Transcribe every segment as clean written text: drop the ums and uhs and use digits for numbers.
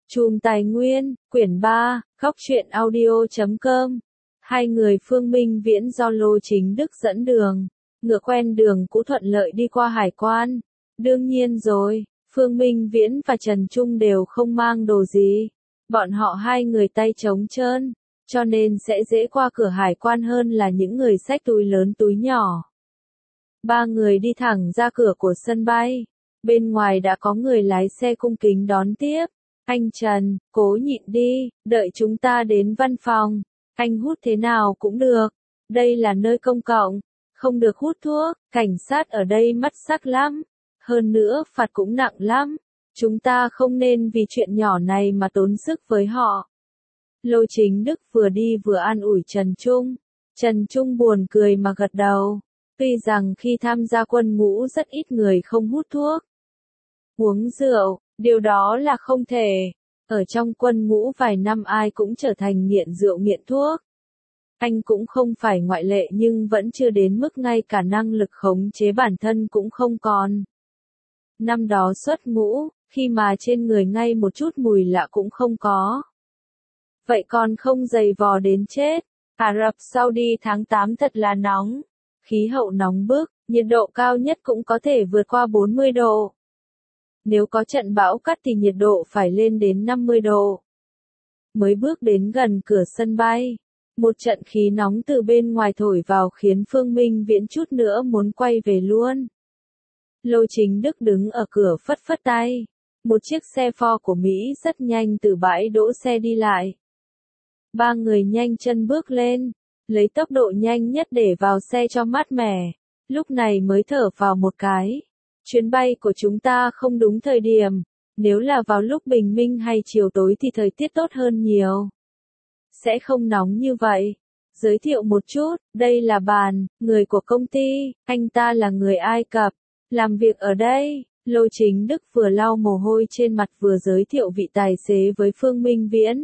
Chùm Tài Nguyên, quyển 3, Góc truyện audio.com. Hai người Phương Minh Viễn do Lô Chính Đức dẫn đường, ngựa quen đường cũ thuận lợi đi qua hải quan. Đương nhiên rồi, Phương Minh Viễn và Trần Trung đều không mang đồ gì. Bọn họ hai người tay trống trơn, cho nên sẽ dễ qua cửa hải quan hơn là những người xách túi lớn túi nhỏ. Ba người đi thẳng ra cửa của sân bay. Bên ngoài đã có người lái xe cung kính đón tiếp. Anh Trần, cố nhịn đi, đợi chúng ta đến văn phòng. Anh hút thế nào cũng được. Đây là nơi công cộng, không được hút thuốc. Cảnh sát ở đây mắt sắc lắm. Hơn nữa phạt cũng nặng lắm. Chúng ta không nên vì chuyện nhỏ này mà tốn sức với họ. Lô Chính Đức vừa đi vừa an ủi Trần Trung. Trần Trung buồn cười mà gật đầu. Tuy rằng khi tham gia quân ngũ rất ít người không hút thuốc, uống rượu, điều đó là không thể. Ở trong quân ngũ vài năm ai cũng trở thành nghiện rượu nghiện thuốc. Anh cũng không phải ngoại lệ nhưng vẫn chưa đến mức ngay cả năng lực khống chế bản thân cũng không còn. Năm đó xuất ngũ, khi mà trên người ngay một chút mùi lạ cũng không có. Vậy còn không dày vò đến chết. Ả Rập Saudi tháng 8 thật là nóng. Khí hậu nóng bức, nhiệt độ cao nhất cũng có thể vượt qua 40 độ. Nếu có trận bão cắt thì nhiệt độ phải lên đến 50 độ. Mới bước đến gần cửa sân bay, một trận khí nóng từ bên ngoài thổi vào khiến Phương Minh Viễn chút nữa muốn quay về luôn. Lô Chính Đức đứng ở cửa phất phất tay. Một chiếc xe Ford của Mỹ rất nhanh từ bãi đỗ xe đi lại. Ba người nhanh chân bước lên, lấy tốc độ nhanh nhất để vào xe cho mát mẻ. Lúc này mới thở vào một cái. Chuyến bay của chúng ta không đúng thời điểm. Nếu là vào lúc bình minh hay chiều tối thì thời tiết tốt hơn nhiều. Sẽ không nóng như vậy. Giới thiệu một chút, đây là Bàn, người của công ty, anh ta là người Ai Cập, làm việc ở đây. Lô Chính Đức vừa lau mồ hôi trên mặt vừa giới thiệu vị tài xế với Phương Minh Viễn.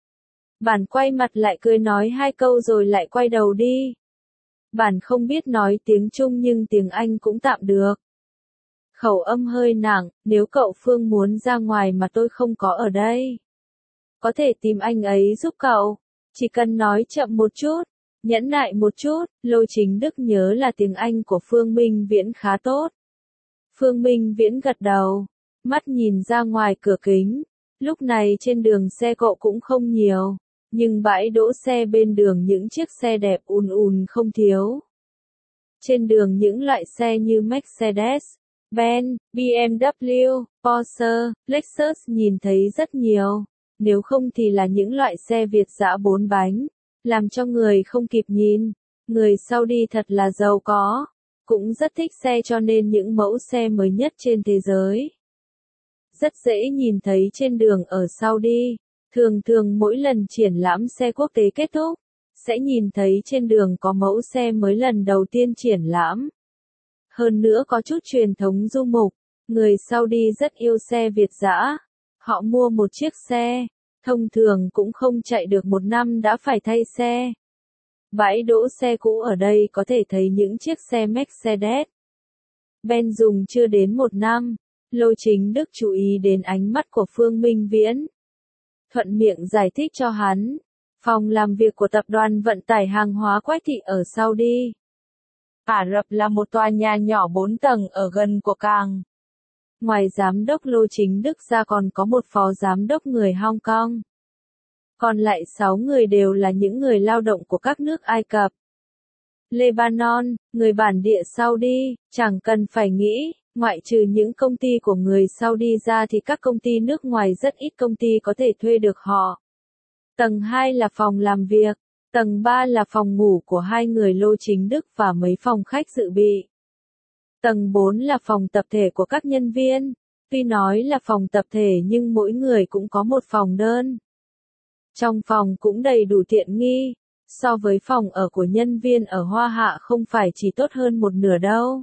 Bàn quay mặt lại cười nói hai câu rồi lại quay đầu đi. Bàn không biết nói tiếng Trung nhưng tiếng Anh cũng tạm được. Khẩu âm hơi nặng, nếu cậu Phương muốn ra ngoài mà tôi không có ở đây, có thể tìm anh ấy giúp cậu. Chỉ cần nói chậm một chút, nhẫn nại một chút. Lô Chính Đức nhớ là tiếng Anh của Phương Minh Viễn khá tốt. Phương Minh Viễn gật đầu, mắt nhìn ra ngoài cửa kính. Lúc này trên đường xe cộ cũng không nhiều, nhưng bãi đỗ xe bên đường những chiếc xe đẹp ùn ùn không thiếu. Trên đường những loại xe như Mercedes, Benz, BMW, Porsche, Lexus nhìn thấy rất nhiều. Nếu không thì là những loại xe Việt dã 4 bánh, làm cho người không kịp nhìn. Người Saudi thật là giàu có, cũng rất thích xe cho nên những mẫu xe mới nhất trên thế giới rất dễ nhìn thấy trên đường ở Saudi. Thường thường mỗi lần triển lãm xe quốc tế kết thúc, sẽ nhìn thấy trên đường có mẫu xe mới lần đầu tiên triển lãm. Hơn nữa có chút truyền thống du mục, người Saudi rất yêu xe Việt dã. Họ mua một chiếc xe, thông thường cũng không chạy được một năm đã phải thay xe. Bãi đỗ xe cũ ở đây có thể thấy những chiếc xe Mercedes, Benz dùng chưa đến một năm. Lô Chính Đức chú ý đến ánh mắt của Phương Minh Viễn, thuận miệng giải thích cho hắn. Phòng làm việc của tập đoàn vận tải hàng hóa Quách Thị ở Saudi Ả Rập là một tòa nhà nhỏ 4 tầng ở gần của cảng. Ngoài giám đốc Lô Chính Đức ra còn có một phó giám đốc người Hong Kong. Còn lại 6 người đều là những người lao động của các nước Ai Cập, Lebanon, người bản địa Saudi. Chẳng cần phải nghĩ, ngoại trừ những công ty của người Saudi ra thì các công ty nước ngoài rất ít công ty có thể thuê được họ. Tầng 2 là phòng làm việc, tầng 3 là phòng ngủ của hai người Lô Chính Đức và mấy phòng khách dự bị. Tầng 4 là phòng tập thể của các nhân viên. Tuy nói là phòng tập thể nhưng mỗi người cũng có một phòng đơn. Trong phòng cũng đầy đủ tiện nghi, so với phòng ở của nhân viên ở Hoa Hạ không phải chỉ tốt hơn một nửa đâu.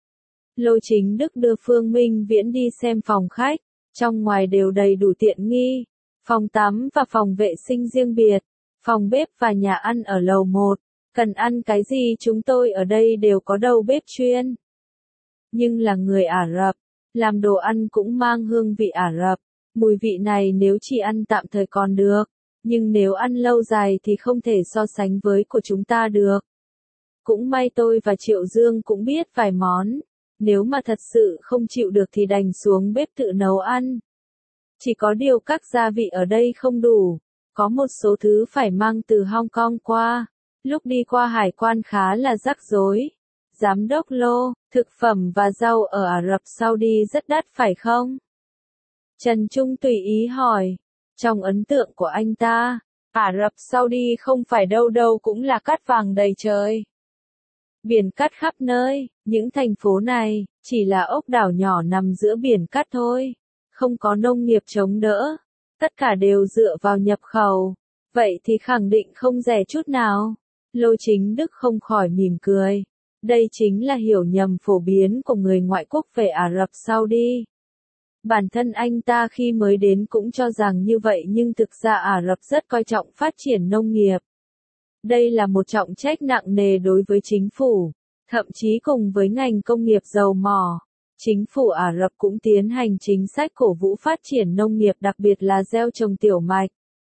Lô Chính Đức đưa Phương Minh Viễn đi xem phòng khách, trong ngoài đều đầy đủ tiện nghi. Phòng tắm và phòng vệ sinh riêng biệt, phòng bếp và nhà ăn ở lầu 1, cần ăn cái gì chúng tôi ở đây đều có đầu bếp chuyên. Nhưng là người Ả Rập, làm đồ ăn cũng mang hương vị Ả Rập, Mùi vị này nếu chỉ ăn tạm thời còn được, nhưng nếu ăn lâu dài thì không thể so sánh với của chúng ta được. Cũng may tôi và Triệu Dương cũng biết vài món, nếu mà thật sự không chịu được thì đành xuống bếp tự nấu ăn. Chỉ có điều các gia vị ở đây không đủ, có một số thứ phải mang từ Hong Kong qua, lúc đi qua hải quan khá là rắc rối. Giám đốc Lô, thực phẩm và rau ở Ả Rập Saudi rất đắt phải không? Trần Trung tùy ý hỏi. Trong ấn tượng của anh ta, Ả Rập Saudi không phải đâu đâu cũng là cát vàng đầy trời. Biển cát khắp nơi, những thành phố này, chỉ là ốc đảo nhỏ nằm giữa biển cát thôi. Không có nông nghiệp chống đỡ. Tất cả đều dựa vào nhập khẩu. Vậy thì khẳng định không rẻ chút nào. Lô Chính Đức không khỏi mỉm cười. Đây chính là hiểu nhầm phổ biến của người ngoại quốc về Ả Rập Saudi. Bản thân anh ta khi mới đến cũng cho rằng như vậy nhưng thực ra Ả Rập rất coi trọng phát triển nông nghiệp. Đây là một trọng trách nặng nề đối với chính phủ, thậm chí cùng với ngành công nghiệp dầu mỏ. Chính phủ Ả Rập cũng tiến hành chính sách cổ vũ phát triển nông nghiệp đặc biệt là gieo trồng tiểu mạch.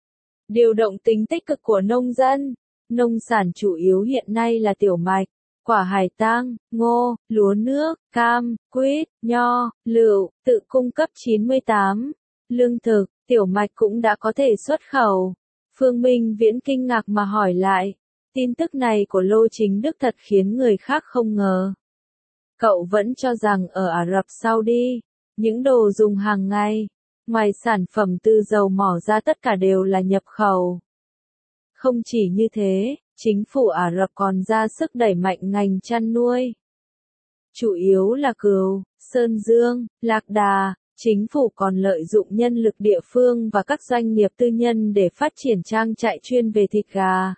Điều động tính tích cực của nông dân. Nông sản chủ yếu hiện nay là tiểu mạch, quả hải tang, ngô, lúa nước, cam, quýt, nho, lựu, tự cung cấp 98. Lương thực, tiểu mạch cũng đã có thể xuất khẩu. Phương Minh Viễn kinh ngạc mà hỏi lại. Tin tức này của Lô Chính Đức thật khiến người khác không ngờ. Cậu vẫn cho rằng ở Ả Rập Saudi, những đồ dùng hàng ngày, ngoài sản phẩm từ dầu mỏ ra tất cả đều là nhập khẩu. Không chỉ như thế, chính phủ Ả Rập còn ra sức đẩy mạnh ngành chăn nuôi. Chủ yếu là cừu, sơn dương, lạc đà, chính phủ còn lợi dụng nhân lực địa phương và các doanh nghiệp tư nhân để phát triển trang trại chuyên về thịt gà,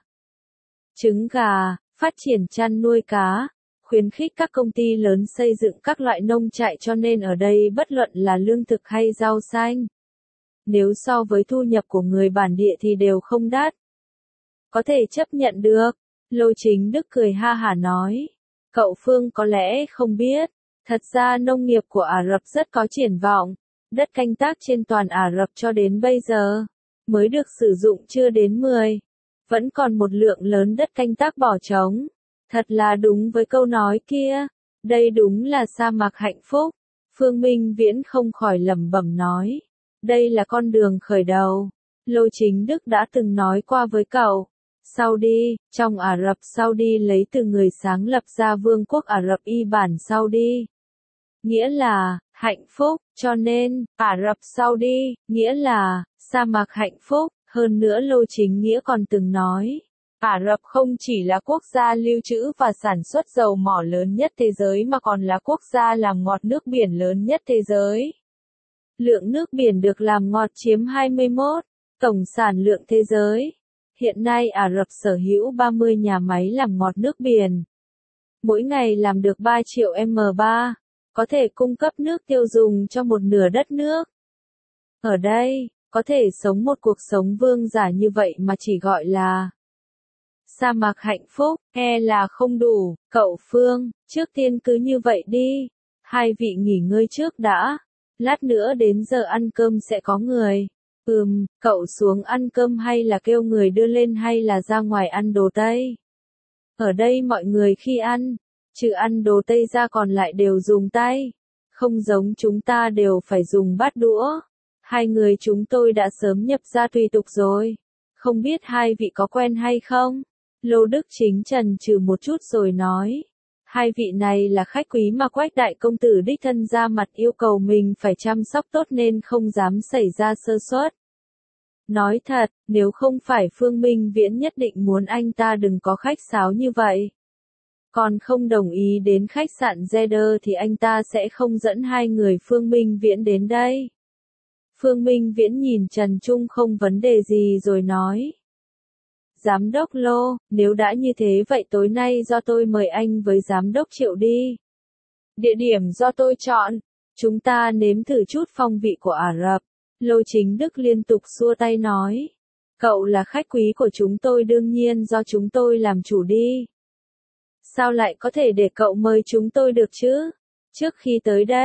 trứng gà, phát triển chăn nuôi cá, khuyến khích các công ty lớn xây dựng các loại nông trại cho nên ở đây bất luận là lương thực hay rau xanh. Nếu so với thu nhập của người bản địa thì đều không đắt. Có thể chấp nhận được. Lô Chính Đức cười ha hả nói. Cậu Phương có lẽ không biết. Thật ra nông nghiệp của Ả Rập rất có triển vọng. Đất canh tác trên toàn Ả Rập cho đến bây giờ mới được sử dụng chưa đến 10. Vẫn còn một lượng lớn đất canh tác bỏ trống. Thật là đúng với câu nói kia. Đây đúng là sa mạc hạnh phúc. Phương Minh Viễn không khỏi lẩm bẩm nói. Đây là con đường khởi đầu. Lô Chính Đức đã từng nói qua với cậu. Saudi, trong Ả Rập Saudi lấy từ người sáng lập ra Vương quốc Ả Rập Y bản Saudi. Nghĩa là, hạnh phúc, cho nên, Ả Rập Saudi, nghĩa là, sa mạc hạnh phúc, hơn nữa Lô Chính Nghĩa còn từng nói. Ả Rập không chỉ là quốc gia lưu trữ và sản xuất dầu mỏ lớn nhất thế giới mà còn là quốc gia làm ngọt nước biển lớn nhất thế giới. Lượng nước biển được làm ngọt chiếm 21, tổng sản lượng thế giới. Hiện nay Ả Rập sở hữu 30 nhà máy làm ngọt nước biển. Mỗi ngày làm được 3 triệu m3, có thể cung cấp nước tiêu dùng cho một nửa đất nước. Ở đây, có thể sống một cuộc sống vương giả như vậy mà chỉ gọi là sa mạc hạnh phúc, e là không đủ. Cậu Phương, trước tiên cứ như vậy đi. Hai vị nghỉ ngơi trước đã. Lát nữa đến giờ ăn cơm sẽ có người. Cậu xuống ăn cơm hay là kêu người đưa lên hay là ra ngoài ăn đồ Tây? Ở đây mọi người khi ăn, trừ ăn đồ Tây ra còn lại đều dùng tay. Không giống chúng ta đều phải dùng bát đũa. Hai người chúng tôi đã sớm nhập gia tùy tục rồi. Không biết hai vị có quen hay không? Lô Đức Chính chần chừ một chút rồi nói. Hai vị này là khách quý mà Quách đại công tử đích thân ra mặt yêu cầu mình phải chăm sóc tốt nên không dám xảy ra sơ suất. Nói thật, nếu không phải Phương Minh Viễn nhất định muốn anh ta đừng có khách sáo như vậy. Còn không đồng ý đến khách sạn Zeder thì anh ta sẽ không dẫn hai người Phương Minh Viễn đến đây. Phương Minh Viễn nhìn Trần Trung không vấn đề gì rồi nói. Giám đốc Lô, nếu đã như thế vậy tối nay do tôi mời anh với giám đốc Triệu đi. Địa điểm do tôi chọn. Chúng ta nếm thử chút phong vị của Ả Rập. Lô Chính Đức liên tục xua tay nói. Cậu là khách quý của chúng tôi đương nhiên do chúng tôi làm chủ đi. Sao lại có thể để cậu mời chúng tôi được chứ? Trước khi tới đây,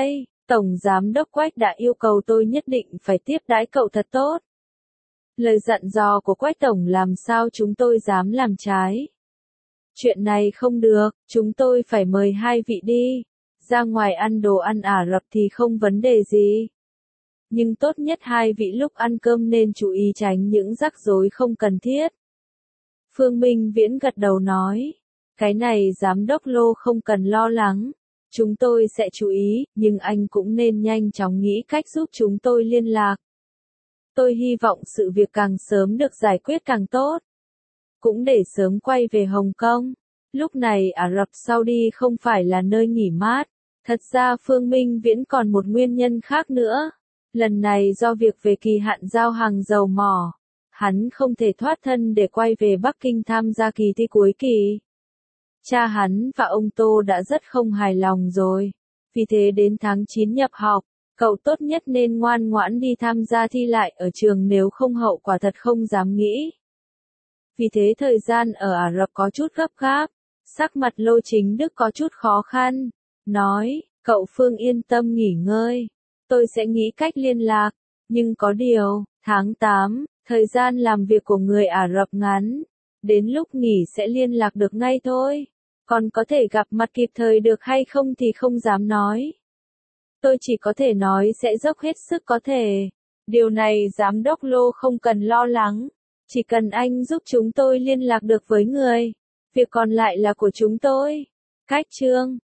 Tổng Giám đốc Quách đã yêu cầu tôi nhất định phải tiếp đãi cậu thật tốt. Lời dặn dò của Quách Tổng làm sao chúng tôi dám làm trái. Chuyện này không được, chúng tôi phải mời hai vị đi. Ra ngoài ăn đồ ăn Ả Rập thì không vấn đề gì. Nhưng tốt nhất hai vị lúc ăn cơm nên chú ý tránh những rắc rối không cần thiết. Phương Minh Viễn gật đầu nói. Cái này Giám đốc Lô không cần lo lắng. Chúng tôi sẽ chú ý, nhưng anh cũng nên nhanh chóng nghĩ cách giúp chúng tôi liên lạc. Tôi hy vọng sự việc càng sớm được giải quyết càng tốt. Cũng để sớm quay về Hồng Kông. Lúc này Ả Rập Saudi không phải là nơi nghỉ mát. Thật ra Phương Minh Viễn còn một nguyên nhân khác nữa. Lần này do việc về kỳ hạn giao hàng dầu mỏ. Hắn không thể thoát thân để quay về Bắc Kinh tham gia kỳ thi cuối kỳ. Cha hắn và ông Tô đã rất không hài lòng rồi. Vì thế đến tháng 9 nhập học, cậu tốt nhất nên ngoan ngoãn đi tham gia thi lại ở trường, nếu không hậu quả thật không dám nghĩ. Vì thế thời gian ở Ả Rập có chút gấp gáp. Sắc mặt Lô Chính Đức có chút khó khăn. Nói, cậu Phương yên tâm nghỉ ngơi. Tôi sẽ nghĩ cách liên lạc. Nhưng có điều, tháng 8, thời gian làm việc của người Ả Rập ngắn. Đến lúc nghỉ sẽ liên lạc được ngay thôi. Còn có thể gặp mặt kịp thời được hay không thì không dám nói. Tôi chỉ có thể nói sẽ dốc hết sức có thể. Điều này Giám đốc Lô không cần lo lắng. Chỉ cần anh giúp chúng tôi liên lạc được với người. Việc còn lại là của chúng tôi. Cách chương